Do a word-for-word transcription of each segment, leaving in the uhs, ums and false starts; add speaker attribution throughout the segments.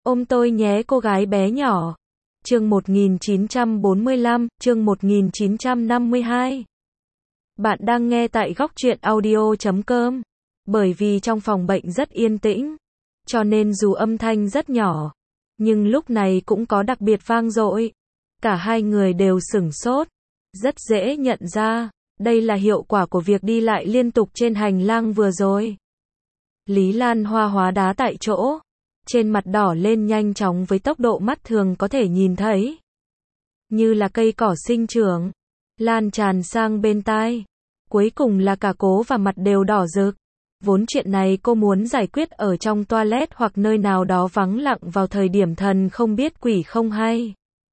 Speaker 1: Ôm tôi nhé cô gái bé nhỏ. Chương một nghìn chín trăm bốn mươi lăm, chương một nghìn chín trăm năm mươi hai. Bạn đang nghe tại góc truyện audio chấm com. Bởi vì trong phòng bệnh rất yên tĩnh, cho nên dù âm thanh rất nhỏ, nhưng lúc này cũng có đặc biệt vang dội. Cả hai người đều sửng sốt. Rất dễ nhận ra, đây là hiệu quả của việc đi lại liên tục trên hành lang vừa rồi. Lý Lan Hoa hóa đá tại chỗ, trên mặt đỏ lên nhanh chóng với tốc độ mắt thường có thể nhìn thấy. Như là cây cỏ sinh trưởng, lan tràn sang bên tai. Cuối cùng là cả cố và mặt đều đỏ rực. Vốn chuyện này cô muốn giải quyết ở trong toilet hoặc nơi nào đó vắng lặng vào thời điểm thần không biết quỷ không hay.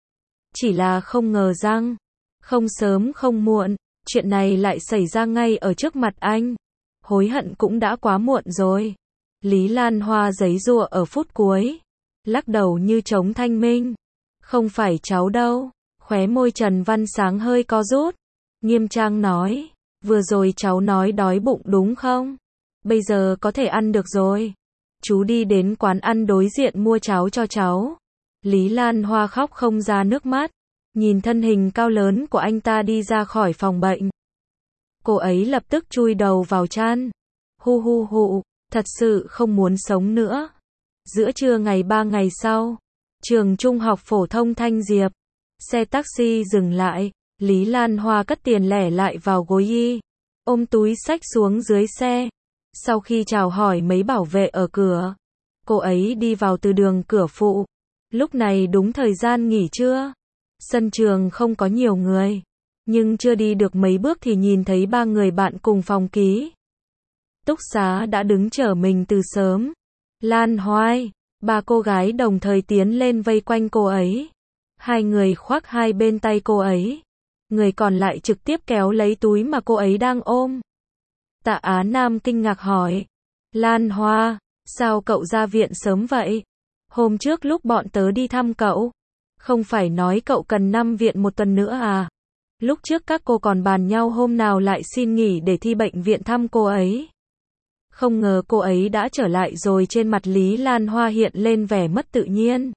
Speaker 1: Chỉ là không ngờ rằng, không sớm không muộn, chuyện này lại xảy ra ngay ở trước mặt anh. Hối hận cũng đã quá muộn rồi. Lý Lan Hoa giấy giụa ở phút cuối, lắc đầu như trống thanh minh. Không phải cháu đâu. Khóe môi Trần Văn Sáng hơi co rút, nghiêm trang nói, vừa rồi cháu nói đói bụng đúng không? Bây giờ có thể ăn được rồi. Chú đi đến quán ăn đối diện mua cháo cho cháu. Lý Lan Hoa khóc không ra nước mắt, nhìn thân hình cao lớn của anh ta đi ra khỏi phòng bệnh. Cô ấy lập tức chui đầu vào chăn. Hu hu hụ, thật sự không muốn sống nữa. Giữa trưa ngày ba ngày sau, trường trung học phổ thông Thanh Diệp, xe taxi dừng lại, Lý Lan Hoa cất tiền lẻ lại vào gối y, ôm túi xách xuống dưới xe. Sau khi chào hỏi mấy bảo vệ ở cửa, cô ấy đi vào từ đường cửa phụ. Lúc này đúng thời gian nghỉ trưa. Sân trường không có nhiều người, nhưng chưa đi được mấy bước thì nhìn thấy ba người bạn cùng phòng ký túc xá đã đứng chờ mình từ sớm. Lan Hoai, ba cô gái đồng thời tiến lên vây quanh cô ấy. Hai người khoác hai bên tay cô ấy, người còn lại trực tiếp kéo lấy túi mà cô ấy đang ôm. Tạ Á Nam kinh ngạc hỏi, Lan Hoa, sao cậu ra viện sớm vậy? Hôm trước lúc bọn tớ đi thăm cậu, không phải nói cậu cần nằm viện một tuần nữa à? Lúc trước các cô còn bàn nhau hôm nào lại xin nghỉ để thi bệnh viện thăm cô ấy. Không ngờ cô ấy đã trở lại rồi. Trên mặt Lý Lan Hoa hiện lên vẻ mất tự nhiên.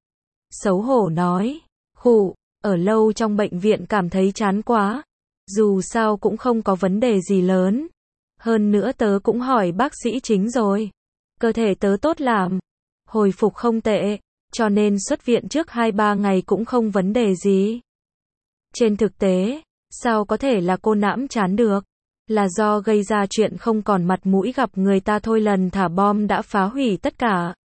Speaker 1: Xấu hổ nói, khụ, ở lâu trong bệnh viện cảm thấy chán quá. Dù sao cũng không có vấn đề gì lớn. Hơn nữa tớ cũng hỏi bác sĩ chính rồi. Cơ thể tớ tốt lắm, hồi phục không tệ, cho nên xuất viện trước hai ba ngày cũng không vấn đề gì. Trên thực tế, sao có thể là cô nãm chán được? Là do gây ra chuyện không còn mặt mũi gặp người ta thôi, lần thả bom đã phá hủy tất cả.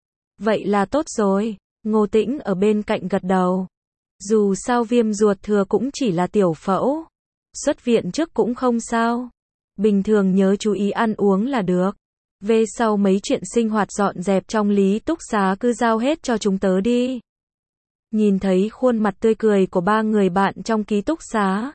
Speaker 1: Vậy là tốt rồi. Ngô Tĩnh ở bên cạnh gật đầu. Dù sao viêm ruột thừa cũng chỉ là tiểu phẫu, xuất viện trước cũng không sao. Bình thường nhớ chú ý ăn uống là được. Về sau mấy chuyện sinh hoạt dọn dẹp trong lý túc xá cứ giao hết cho chúng tớ đi. Nhìn thấy khuôn mặt tươi cười của ba người bạn trong ký túc xá,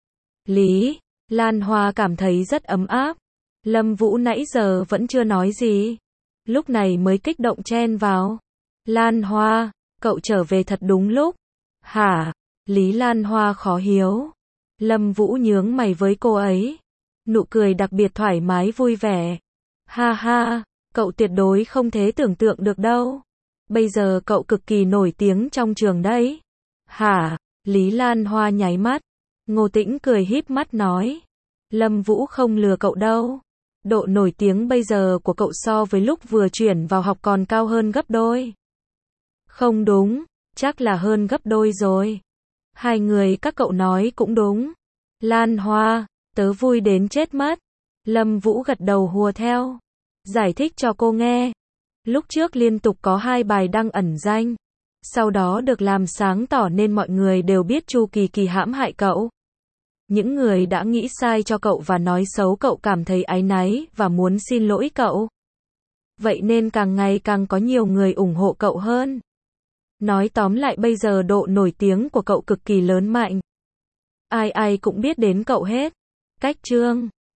Speaker 1: Lý Lan Hoa cảm thấy rất ấm áp. Lâm Vũ nãy giờ vẫn chưa nói gì, lúc này mới kích động chen vào. Lan Hoa, cậu trở về thật đúng lúc. Hả? Lý Lan Hoa khó hiểu. Lâm Vũ nhướng mày với cô ấy, nụ cười đặc biệt thoải mái vui vẻ. Ha ha, cậu tuyệt đối không thể tưởng tượng được đâu. Bây giờ cậu cực kỳ nổi tiếng trong trường đấy. Hả? Lý Lan Hoa nháy mắt. Ngô Tĩnh cười híp mắt nói, Lâm Vũ không lừa cậu đâu. Độ nổi tiếng bây giờ của cậu so với lúc vừa chuyển vào học còn cao hơn gấp đôi. Không đúng, chắc là hơn gấp đôi rồi. Hai người các cậu nói cũng đúng. Lan Hoa, tớ vui đến chết mất. Lâm Vũ gật đầu hùa theo, giải thích cho cô nghe. Lúc trước liên tục có hai bài đăng ẩn danh, sau đó được làm sáng tỏ nên mọi người đều biết Chu Kỳ Kỳ hãm hại cậu. Những người đã nghĩ sai cho cậu và nói xấu cậu cảm thấy áy náy và muốn xin lỗi cậu. Vậy nên càng ngày càng có nhiều người ủng hộ cậu hơn. Nói tóm lại bây giờ độ nổi tiếng của cậu cực kỳ lớn mạnh. Ai ai cũng biết đến cậu hết. Cách chương